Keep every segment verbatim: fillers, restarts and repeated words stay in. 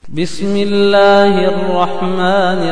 بسم الله الرحمن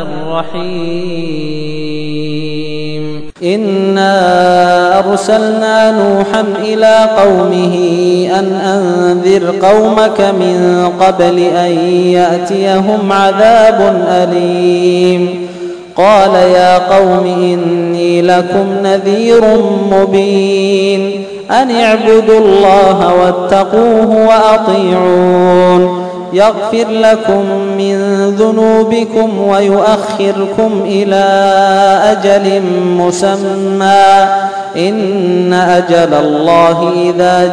الرحيم إنا أرسلنا نوحا إلى قومه أن أنذر قومك من قبل أن يأتيهم عذاب أليم قال يا قوم إني لكم نذير مبين أن اعبدوا الله واتقوه وأطيعون يغفر لكم من ذنوبكم ويؤخركم إلى أجل مسمى إن أجل الله إذا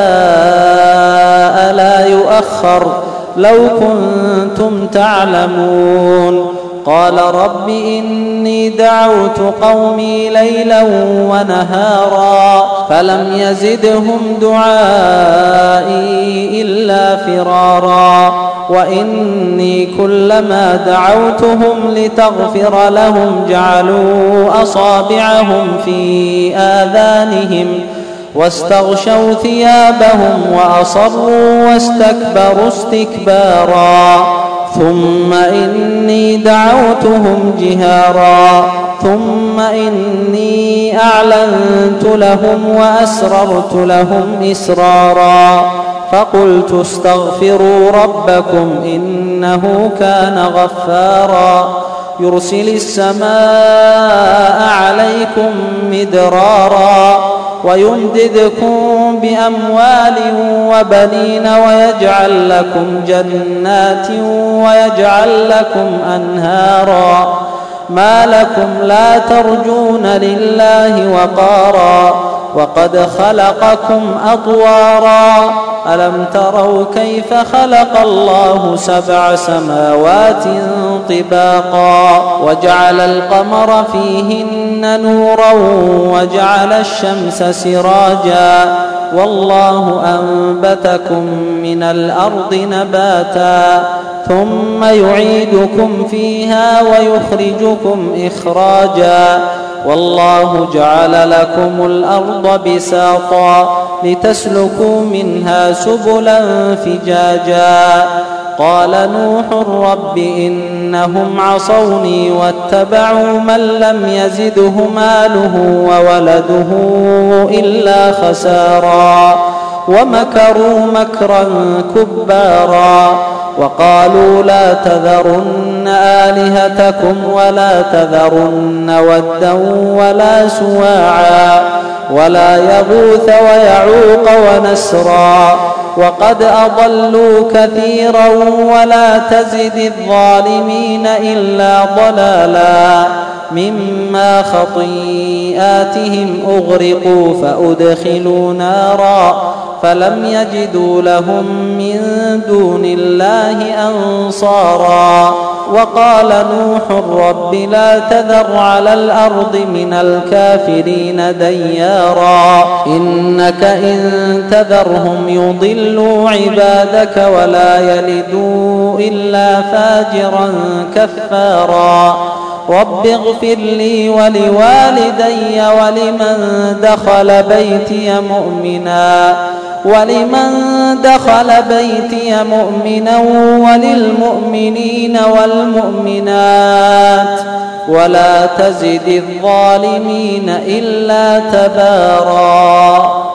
جاء لا يؤخر لو كنتم تعلمون قال رب إني دعوت قومي ليلا ونهارا فلم يزدهم دعائي إلا فرارا وإني كلما دعوتهم لتغفر لهم جعلوا أصابعهم في آذانهم واستغشوا ثيابهم وأصروا واستكبروا استكبارا ثم إني دعوتهم جهارا ثم إني أعلنت لهم وأسررت لهم إسرارا فقلت استغفروا ربكم إنه كان غفارا يرسل السماء عليكم مدرارا ويمددكم بأموال وبنين ويجعل لكم جنات ويجعل لكم أنهارا ما لكم لا ترجون لله وقارا وقد خلقكم أطوارا ألم تروا كيف خلق الله سبع سماوات طباقا وجعل القمر فيهن نورا وجعل الشمس سراجا والله أنبتكم من الأرض نباتا ثم يعيدكم فيها ويخرجكم إخراجا والله جعل لكم الأرض بساطا لتسلكوا منها سبلا فجاجا قال نوح رب إنهم عصوني واتبعوا من لم يزده ماله وولده إلا خسارا ومكروا مكرا كبارا وقالوا لا تذرن آلهتكم ولا تذرن ودا ولا سواعا ولا يغوث ويعوق ونسرا وقد أضلوا كثيرا ولا تزد الظالمين إلا ضلالا مما خطيئاتهم أغرقوا فأدخلوا نارا فلم يجدوا لهم من دون الله أنصارا وقال نوح رب لا تذر على الأرض من الكافرين ديارا إنك إن تذرهم يضلوا عبادك ولا يلدوا إلا فاجرا كفارا رب اغفر لي ولوالدي ولمن دخل بيتي مؤمنا ولمن دخل بيتي مؤمنا وللمؤمنين والمؤمنات ولا تزد الظالمين إلا تبارا.